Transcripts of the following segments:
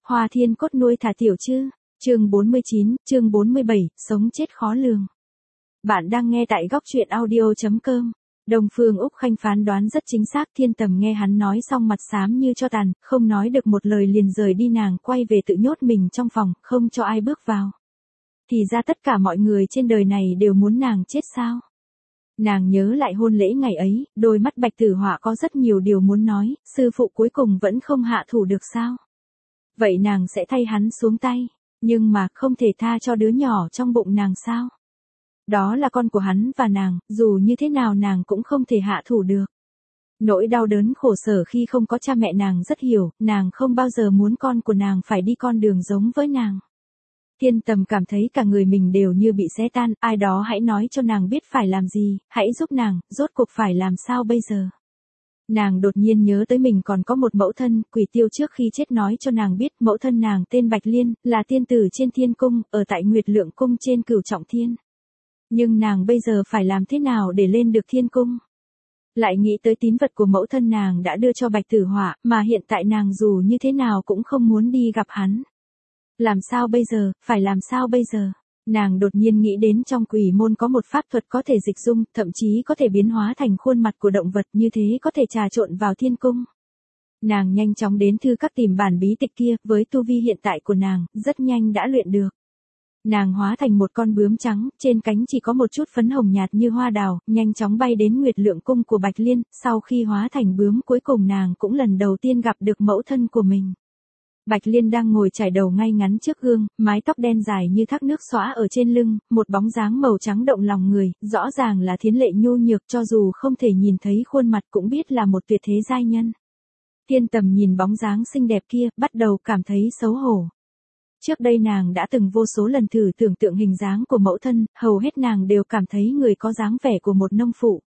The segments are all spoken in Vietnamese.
Hoa Thiên Cốt nuôi thả tiểu chứ. Chương 49, chương 47, sống chết khó lường. Bạn đang nghe tại góc truyện audio.com. Đông Phương Úc Khanh phán đoán rất chính xác. Thiên Tầm nghe hắn nói xong mặt xám như cho tàn, không nói được một lời liền rời đi. Nàng quay về tự nhốt mình trong phòng, không cho ai bước vào. Thì ra tất cả mọi người trên đời này đều muốn nàng chết sao? Nàng nhớ lại hôn lễ ngày ấy, đôi mắt Bạch Tử Họa có rất nhiều điều muốn nói, sư phụ cuối cùng vẫn không hạ thủ được sao? Vậy nàng sẽ thay hắn xuống tay, nhưng mà không thể tha cho đứa nhỏ trong bụng nàng sao? Đó là con của hắn và nàng, dù như thế nào nàng cũng không thể hạ thủ được. Nỗi đau đớn khổ sở khi không có cha mẹ nàng rất hiểu, nàng không bao giờ muốn con của nàng phải đi con đường giống với nàng. Thiên Tầm cảm thấy cả người mình đều như bị xé tan, ai đó hãy nói cho nàng biết phải làm gì, hãy giúp nàng, rốt cuộc phải làm sao bây giờ. Nàng đột nhiên nhớ tới mình còn có một mẫu thân, Quỷ Tiêu trước khi chết nói cho nàng biết mẫu thân nàng tên Bạch Liên, là tiên tử trên thiên cung, ở tại Nguyệt Lượng cung trên Cửu Trọng Thiên. Nhưng nàng bây giờ phải làm thế nào để lên được thiên cung? Lại nghĩ tới tín vật của mẫu thân nàng đã đưa cho Bạch Tử Họa, mà hiện tại nàng dù như thế nào cũng không muốn đi gặp hắn. Làm sao bây giờ, phải làm sao bây giờ? Nàng đột nhiên nghĩ đến trong Quỷ môn có một pháp thuật có thể dịch dung, thậm chí có thể biến hóa thành khuôn mặt của động vật, như thế có thể trà trộn vào thiên cung. Nàng nhanh chóng đến thư các tìm bản bí tịch kia, với tu vi hiện tại của nàng, rất nhanh đã luyện được. Nàng hóa thành một con bướm trắng, trên cánh chỉ có một chút phấn hồng nhạt như hoa đào, nhanh chóng bay đến Nguyệt Lượng cung của Bạch Liên, sau khi hóa thành bướm cuối cùng nàng cũng lần đầu tiên gặp được mẫu thân của mình. Bạch Liên đang ngồi chải đầu ngay ngắn trước gương, mái tóc đen dài như thác nước xõa ở trên lưng, một bóng dáng màu trắng động lòng người, rõ ràng là Thiến Lệ nhu nhược, cho dù không thể nhìn thấy khuôn mặt cũng biết là một tuyệt thế giai nhân. Thiên Tầm nhìn bóng dáng xinh đẹp kia, bắt đầu cảm thấy xấu hổ. Trước đây nàng đã từng vô số lần thử tưởng tượng hình dáng của mẫu thân, hầu hết nàng đều cảm thấy người có dáng vẻ của một nông phụ.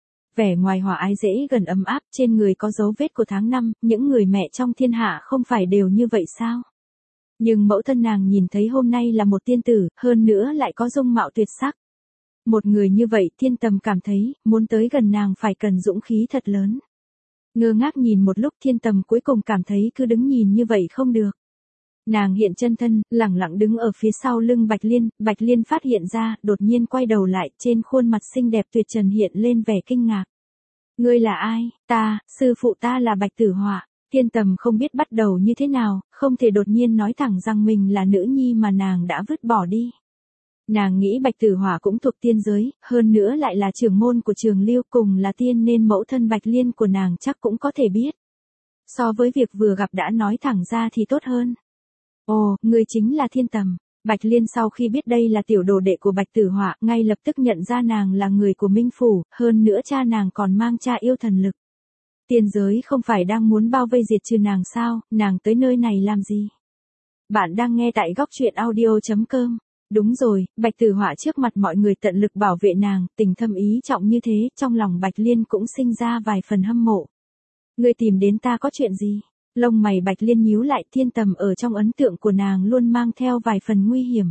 Vẻ ngoài hòa ái dễ gần ấm áp, trên người có dấu vết của tháng năm, những người mẹ trong thiên hạ không phải đều như vậy sao? Nhưng mẫu thân nàng nhìn thấy hôm nay là một tiên tử, hơn nữa lại có dung mạo tuyệt sắc. Một người như vậy Thiên Tầm cảm thấy, muốn tới gần nàng phải cần dũng khí thật lớn. Ngơ ngác nhìn một lúc Thiên Tầm cuối cùng cảm thấy cứ đứng nhìn như vậy không được. Nàng hiện chân thân, lẳng lặng đứng ở phía sau lưng Bạch Liên phát hiện ra, đột nhiên quay đầu lại, trên khuôn mặt xinh đẹp tuyệt trần hiện lên vẻ kinh ngạc. Ngươi là ai? Ta, sư phụ ta là Bạch Tử Họa. Thiên Tầm không biết bắt đầu như thế nào, không thể đột nhiên nói thẳng rằng mình là nữ nhi mà nàng đã vứt bỏ đi. Nàng nghĩ Bạch Tử Họa cũng thuộc tiên giới, hơn nữa lại là trưởng môn của Trường Lưu, cùng là tiên nên mẫu thân Bạch Liên của nàng chắc cũng có thể biết. So với việc vừa gặp đã nói thẳng ra thì tốt hơn. Ồ, ngươi chính là Thiên Tầm. Bạch Liên sau khi biết đây là tiểu đồ đệ của Bạch Tử Họa, ngay lập tức nhận ra nàng là người của Minh Phủ, hơn nữa cha nàng còn mang cha yêu thần lực. Tiên giới không phải đang muốn bao vây diệt trừ nàng sao, nàng tới nơi này làm gì? Bạn đang nghe tại góc truyện audio.com. Đúng rồi, Bạch Tử Họa trước mặt mọi người tận lực bảo vệ nàng, tình thâm ý trọng như thế, trong lòng Bạch Liên cũng sinh ra vài phần hâm mộ. Ngươi tìm đến ta có chuyện gì? Lông mày Bạch Liên nhíu lại, Thiên Tầm ở trong ấn tượng của nàng luôn mang theo vài phần nguy hiểm.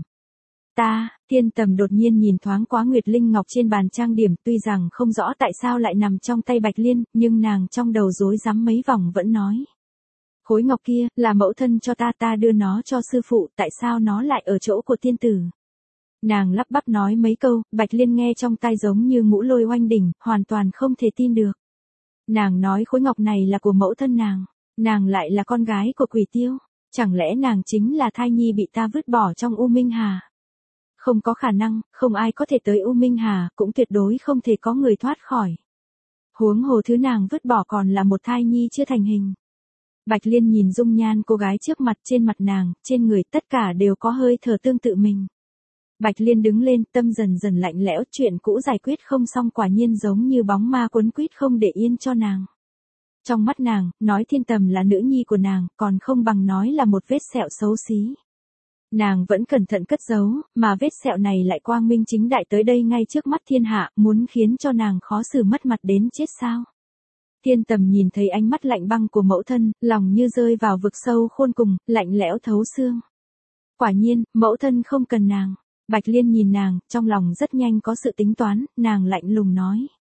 Thiên Tầm đột nhiên nhìn thoáng qua Nguyệt Linh Ngọc trên bàn trang điểm, tuy rằng không rõ tại sao lại nằm trong tay Bạch Liên, nhưng nàng trong đầu rối rắm mấy vòng vẫn nói. Khối ngọc kia, là mẫu thân cho ta đưa nó cho sư phụ, tại sao nó lại ở chỗ của tiên tử? Nàng lắp bắp nói mấy câu, Bạch Liên nghe trong tai giống như ngũ lôi oanh đỉnh, hoàn toàn không thể tin được. Nàng nói khối ngọc này là của mẫu thân nàng lại là con gái của Quỷ Tiêu, chẳng lẽ nàng chính là thai nhi bị ta vứt bỏ trong U Minh Hà? Không có khả năng, không ai có thể tới U Minh Hà, cũng tuyệt đối không thể có người thoát khỏi. Huống hồ thứ nàng vứt bỏ còn là một thai nhi chưa thành hình. Bạch Liên nhìn dung nhan cô gái trước mặt, trên mặt nàng, trên người tất cả đều có hơi thở tương tự mình. Bạch Liên đứng lên, tâm dần dần lạnh lẽo, chuyện cũ giải quyết không xong quả nhiên giống như bóng ma quấn quýt không để yên cho nàng. Trong mắt nàng, nói Thiên Tầm là nữ nhi của nàng, còn không bằng nói là một vết sẹo xấu xí. Nàng vẫn cẩn thận cất giấu, mà vết sẹo này lại quang minh chính đại tới đây ngay trước mắt thiên hạ, muốn khiến cho nàng khó xử mất mặt đến chết sao. Thiên Tầm nhìn thấy ánh mắt lạnh băng của mẫu thân, lòng như rơi vào vực sâu khôn cùng, lạnh lẽo thấu xương. Quả nhiên, mẫu thân không cần nàng. Bạch Liên nhìn nàng, trong lòng rất nhanh có sự tính toán, nàng lạnh lùng nói.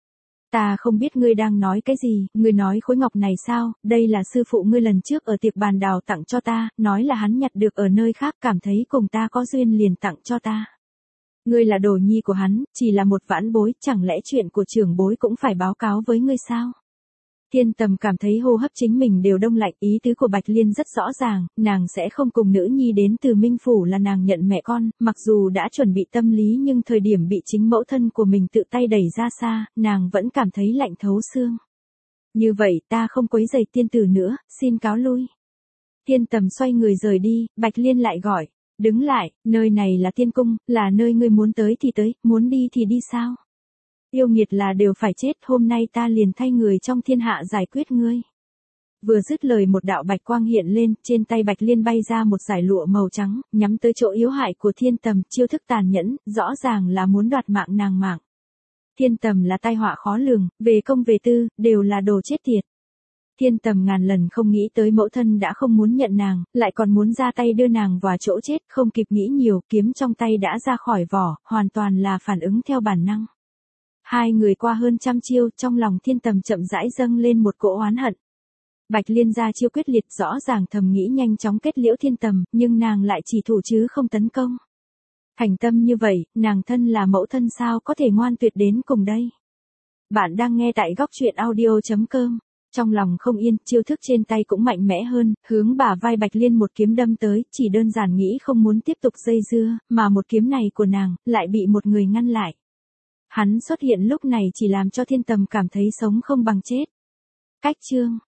Ta không biết ngươi đang nói cái gì, ngươi nói khối ngọc này sao, đây là sư phụ ngươi lần trước ở tiệc bàn đào tặng cho ta, nói là hắn nhặt được ở nơi khác cảm thấy cùng ta có duyên liền tặng cho ta. Ngươi là đồ nhi của hắn, chỉ là một vãn bối, chẳng lẽ chuyện của trưởng bối cũng phải báo cáo với ngươi sao? Thiên Tầm cảm thấy hô hấp chính mình đều đông lạnh, ý tứ của Bạch Liên rất rõ ràng, nàng sẽ không cùng nữ nhi đến từ Minh Phủ là nàng nhận mẹ con, mặc dù đã chuẩn bị tâm lý nhưng thời điểm bị chính mẫu thân của mình tự tay đẩy ra xa, nàng vẫn cảm thấy lạnh thấu xương. Như vậy ta không quấy rầy tiên tử nữa, xin cáo lui. Thiên Tầm xoay người rời đi, Bạch Liên lại gọi, đứng lại, nơi này là tiên cung, là nơi ngươi muốn tới thì tới, muốn đi thì đi sao? Yêu nghiệt là đều phải chết, hôm nay ta liền thay người trong thiên hạ giải quyết ngươi. Vừa dứt lời một đạo bạch quang hiện lên, trên tay Bạch Liên bay ra một dải lụa màu trắng, nhắm tới chỗ yếu hại của Thiên Tầm, chiêu thức tàn nhẫn, rõ ràng là muốn đoạt mạng nàng mạng. Thiên Tầm là tai họa khó lường, về công về tư, đều là đồ chết tiệt. Thiên Tầm ngàn lần không nghĩ tới mẫu thân đã không muốn nhận nàng, lại còn muốn ra tay đưa nàng vào chỗ chết, không kịp nghĩ nhiều, kiếm trong tay đã ra khỏi vỏ, hoàn toàn là phản ứng theo bản năng. Hai người qua hơn trăm chiêu, trong lòng Thiên Tầm chậm rãi dâng lên một cỗ oán hận. Bạch Liên ra chiêu quyết liệt, rõ ràng thầm nghĩ nhanh chóng kết liễu Thiên Tầm, nhưng nàng lại chỉ thủ chứ không tấn công. Thành tâm như vậy, nàng thân là mẫu thân sao có thể ngoan tuyệt đến cùng đây. Bạn đang nghe tại góc truyện audio.com. Trong lòng không yên, chiêu thức trên tay cũng mạnh mẽ hơn, hướng bả vai Bạch Liên một kiếm đâm tới, chỉ đơn giản nghĩ không muốn tiếp tục dây dưa, mà một kiếm này của nàng, lại bị một người ngăn lại. Hắn xuất hiện lúc này chỉ làm cho Thiên Tầm cảm thấy sống không bằng chết. Cách chương